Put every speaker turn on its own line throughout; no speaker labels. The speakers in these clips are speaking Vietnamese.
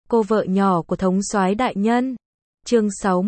cô vợ nhỏ của thống soái đại nhân. Chương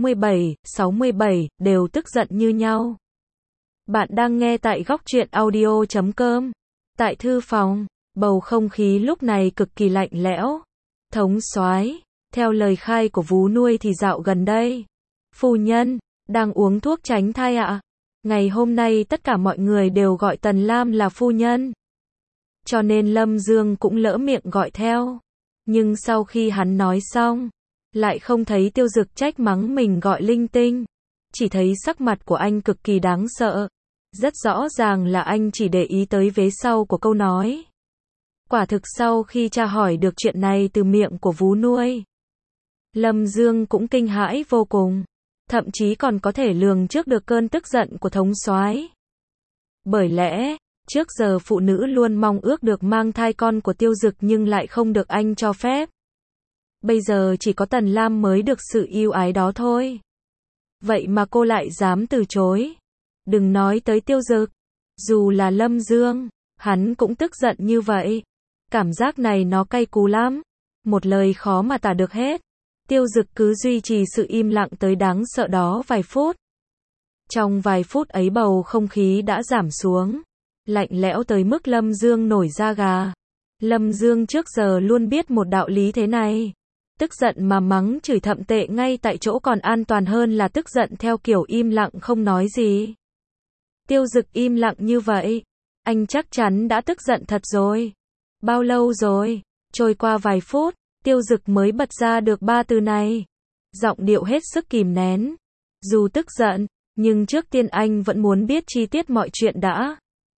67, đều tức giận như nhau. Bạn đang nghe tại góc truyện audio.com. Tại thư phòng, bầu không khí lúc này cực kỳ lạnh lẽo. Thống soái, theo lời khai của vú nuôi thì dạo gần đây, phu nhân đang uống thuốc tránh thai ạ. Ngày hôm nay tất cả mọi người đều gọi Tần Lam là phu nhân, cho nên Lâm Dương cũng lỡ miệng gọi theo. Nhưng sau khi hắn nói xong, lại không thấy Tiêu Dực trách mắng mình gọi linh tinh, chỉ thấy sắc mặt của anh cực kỳ đáng sợ. Rất rõ ràng là anh chỉ để ý tới vế sau của câu nói. Quả thực sau khi tra hỏi được chuyện này từ miệng của vú nuôi, Lâm Dương cũng kinh hãi vô cùng, thậm chí còn có thể lường trước được cơn tức giận của thống soái. Bởi lẽ, trước giờ phụ nữ luôn mong ước được mang thai con của Tiêu Dực nhưng lại không được anh cho phép. Bây giờ chỉ có Tần Lam mới được sự ưu ái đó thôi. Vậy mà cô lại dám từ chối. Đừng nói tới Tiêu Dực, dù là Lâm Dương, hắn cũng tức giận như vậy. Cảm giác này nó cay cú lắm, một lời khó mà tả được hết. Tiêu Dực cứ duy trì sự im lặng tới đáng sợ đó vài phút. Trong vài phút ấy bầu không khí đã giảm xuống, lạnh lẽo tới mức Lâm Dương nổi da gà. Lâm Dương trước giờ luôn biết một đạo lý thế này. Tức giận mà mắng chửi thậm tệ ngay tại chỗ còn an toàn hơn là tức giận theo kiểu im lặng không nói gì. Tiêu Dực im lặng như vậy, anh chắc chắn đã tức giận thật rồi. Bao lâu rồi? Trôi qua vài phút, Tiêu Dực mới bật ra được ba từ này. Giọng điệu hết sức kìm nén. Dù tức giận, nhưng trước tiên anh vẫn muốn biết chi tiết mọi chuyện đã.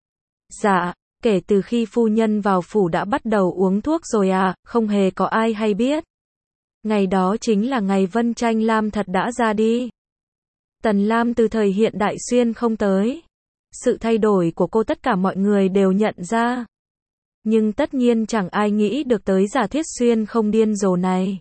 Dạ, kể từ khi phu nhân vào phủ đã bắt đầu uống thuốc rồi à, không hề có ai hay biết. Ngày đó chính là ngày Vân Tranh Lam thật đã ra đi. Tần Lam từ thời hiện đại xuyên không tới. Sự thay đổi của cô tất cả mọi người đều nhận ra. Nhưng tất nhiên chẳng ai nghĩ được tới giả thiết xuyên không điên rồ này.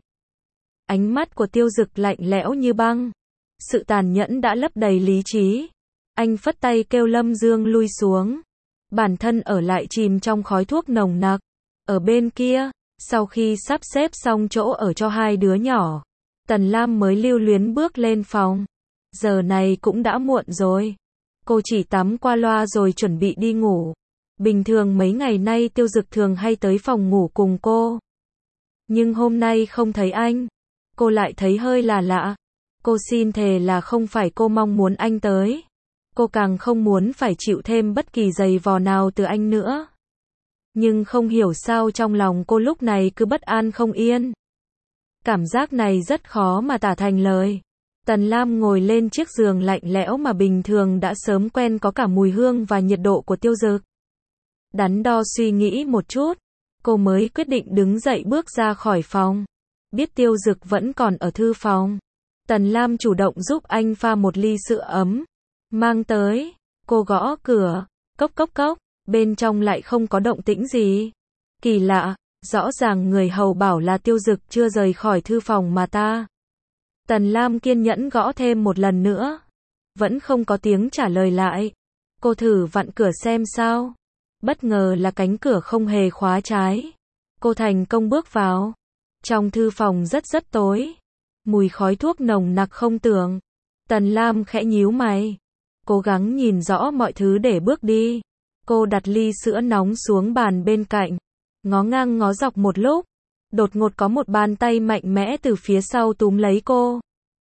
Ánh mắt của Tiêu Dực lạnh lẽo như băng. Sự tàn nhẫn đã lấp đầy lý trí. Anh phất tay kêu Lâm Dương lui xuống. Bản thân ở lại chìm trong khói thuốc nồng nặc. Ở bên kia, sau khi sắp xếp xong chỗ ở cho hai đứa nhỏ, Tần Lam mới lưu luyến bước lên phòng. Giờ này cũng đã muộn rồi. Cô chỉ tắm qua loa rồi chuẩn bị đi ngủ. Bình thường mấy ngày nay Tiêu Dực thường hay tới phòng ngủ cùng cô. Nhưng hôm nay không thấy anh. Cô lại thấy hơi là lạ. Cô xin thề là không phải cô mong muốn anh tới. Cô càng không muốn phải chịu thêm bất kỳ giày vò nào từ anh nữa. Nhưng không hiểu sao trong lòng cô lúc này cứ bất an không yên. Cảm giác này rất khó mà tả thành lời. Tần Lam ngồi lên chiếc giường lạnh lẽo mà bình thường đã sớm quen có cả mùi hương và nhiệt độ của Tiêu Dực. Đắn đo suy nghĩ một chút, cô mới quyết định đứng dậy bước ra khỏi phòng. Biết Tiêu Dực vẫn còn ở thư phòng, Tần Lam chủ động giúp anh pha một ly sữa ấm, mang tới. Cô gõ cửa, cốc cốc cốc, bên trong lại không có động tĩnh gì. Kỳ lạ, rõ ràng người hầu bảo là Tiêu Dực chưa rời khỏi thư phòng mà ta. Tần Lam kiên nhẫn gõ thêm một lần nữa, vẫn không có tiếng trả lời lại. Cô thử vặn cửa xem sao. Bất ngờ là cánh cửa không hề khóa trái. Cô thành công bước vào. Trong thư phòng rất tối. Mùi khói thuốc nồng nặc không tưởng. Tần Lam khẽ nhíu mày. Cố gắng nhìn rõ mọi thứ để bước đi. Cô đặt ly sữa nóng xuống bàn bên cạnh. Ngó ngang ngó dọc một lúc. Đột ngột có một bàn tay mạnh mẽ từ phía sau túm lấy cô.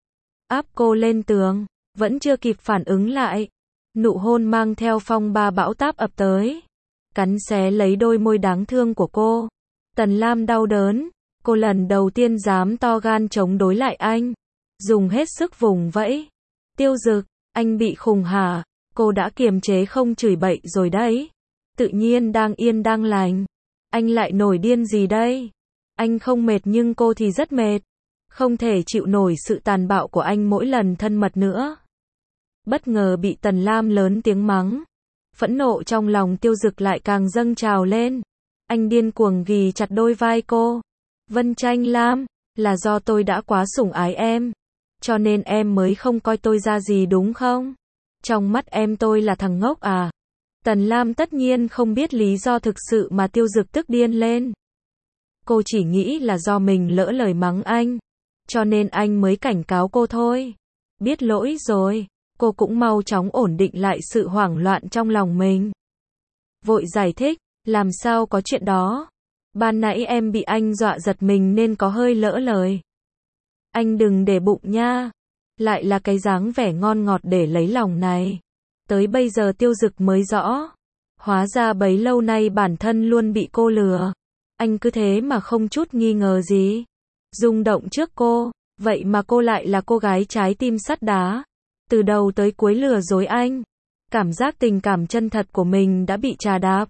Áp cô lên tường. Vẫn chưa kịp phản ứng lại. Nụ hôn mang theo phong ba bão táp ập tới. Cắn xé lấy đôi môi đáng thương của cô. Tần Lam đau đớn. Cô lần đầu tiên dám to gan chống đối lại anh. Dùng hết sức vùng vẫy. Tiêu Dực, anh bị khùng hả? Cô đã kiềm chế không chửi bậy rồi đấy. Tự nhiên đang yên đang lành. Anh lại nổi điên gì đây? Anh không mệt nhưng cô thì rất mệt. Không thể chịu nổi sự tàn bạo của anh mỗi lần thân mật nữa. Bất ngờ bị Tần Lam lớn tiếng mắng. Phẫn nộ trong lòng Tiêu Dực lại càng dâng trào lên. Anh điên cuồng ghì chặt đôi vai cô. Vân Tranh Lam, là do tôi đã quá sủng ái em. Cho nên em mới không coi tôi ra gì đúng không? Trong mắt em tôi là thằng ngốc à? Tần Lam tất nhiên không biết lý do thực sự mà Tiêu Dực tức điên lên. Cô chỉ nghĩ là do mình lỡ lời mắng anh, cho nên anh mới cảnh cáo cô thôi. Biết lỗi rồi, cô cũng mau chóng ổn định lại sự hoảng loạn trong lòng mình. Vội giải thích, làm sao có chuyện đó. Ban nãy em bị anh dọa giật mình nên có hơi lỡ lời. Anh đừng để bụng nha. Lại là cái dáng vẻ ngon ngọt để lấy lòng này. Tới bây giờ Tiêu Dực mới rõ. Hóa ra bấy lâu nay bản thân luôn bị cô lừa. Anh cứ thế mà không chút nghi ngờ gì. Rung động trước cô, vậy mà cô lại là cô gái trái tim sắt đá. Từ đầu tới cuối lừa dối anh. Cảm giác tình cảm chân thật của mình đã bị chà đạp.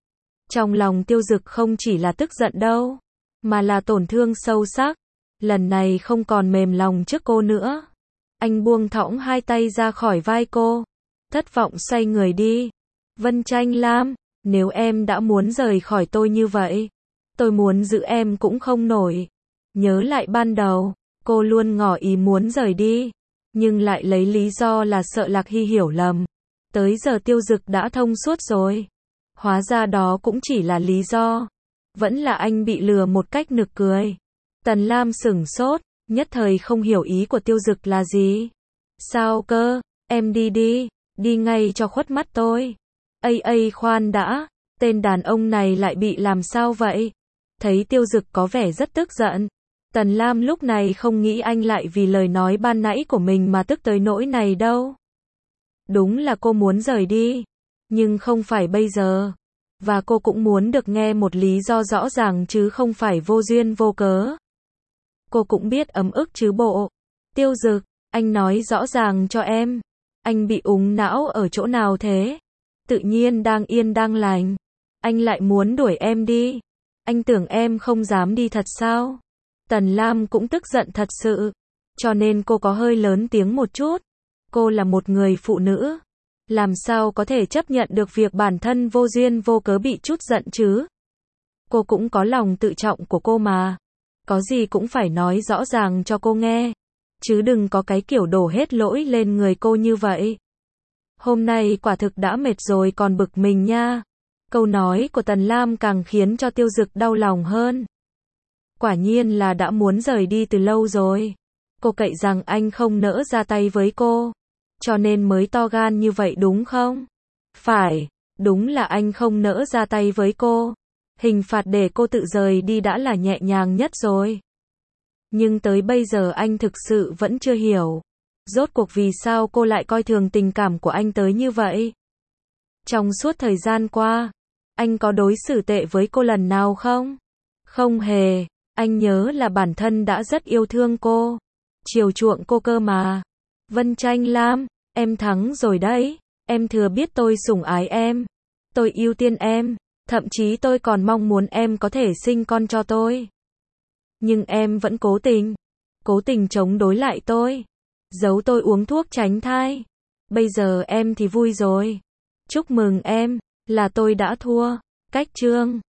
Trong lòng Tiêu Dực không chỉ là tức giận đâu, mà là tổn thương sâu sắc. Lần này không còn mềm lòng trước cô nữa. Anh buông thõng hai tay ra khỏi vai cô. Thất vọng xoay người đi. Vân Tranh Lam, nếu em đã muốn rời khỏi tôi như vậy, tôi muốn giữ em cũng không nổi. Nhớ lại ban đầu, cô luôn ngỏ ý muốn rời đi, nhưng lại lấy lý do là sợ Lạc Hy hiểu lầm. Tới giờ Tiêu Dực đã thông suốt rồi. Hóa ra đó cũng chỉ là lý do. Vẫn là anh bị lừa một cách nực cười. Tần Lam sửng sốt, nhất thời không hiểu ý của Tiêu Dực là gì. Sao cơ, em đi đi, đi ngay cho khuất mắt tôi. Khoan đã, tên đàn ông này lại bị làm sao vậy? Thấy Tiêu Dực có vẻ rất tức giận. Tần Lam lúc này không nghĩ anh lại vì lời nói ban nãy của mình mà tức tới nỗi này đâu. Đúng là cô muốn rời đi, nhưng không phải bây giờ. Và cô cũng muốn được nghe một lý do rõ ràng chứ không phải vô duyên vô cớ. Cô cũng biết ấm ức chứ bộ. Tiêu Dực, anh nói rõ ràng cho em. Anh bị úng não ở chỗ nào thế? Tự nhiên đang yên đang lành, anh lại muốn đuổi em đi. Anh tưởng em không dám đi thật sao? Tần Lam cũng tức giận thật sự, cho nên cô có hơi lớn tiếng một chút. Cô là một người phụ nữ, làm sao có thể chấp nhận được việc bản thân vô duyên vô cớ bị chút giận chứ? Cô cũng có lòng tự trọng của cô mà. Có gì cũng phải nói rõ ràng cho cô nghe, chứ đừng có cái kiểu đổ hết lỗi lên người cô như vậy. Hôm nay quả thực đã mệt rồi còn bực mình nha. Câu nói của Tần Lam càng khiến cho Tiêu Dực đau lòng hơn. Quả nhiên là đã muốn rời đi từ lâu rồi. Cô cậy rằng anh không nỡ ra tay với cô, cho nên mới to gan như vậy đúng không? Phải, đúng là anh không nỡ ra tay với cô. Hình phạt để cô tự rời đi đã là nhẹ nhàng nhất rồi. Nhưng tới bây giờ anh thực sự vẫn chưa hiểu. Rốt cuộc vì sao cô lại coi thường tình cảm của anh tới như vậy? Trong suốt thời gian qua, anh có đối xử tệ với cô lần nào không? Không hề, anh nhớ là bản thân đã rất yêu thương cô, chiều chuộng cô cơ mà. Vân Tranh Lam, em thắng rồi đấy, em thừa biết tôi sủng ái em, tôi ưu tiên em, thậm chí tôi còn mong muốn em có thể sinh con cho tôi. Nhưng em vẫn cố tình chống đối lại tôi, giấu tôi uống thuốc tránh thai. Bây giờ em thì vui rồi. Chúc mừng em, là tôi đã thua. Cách chương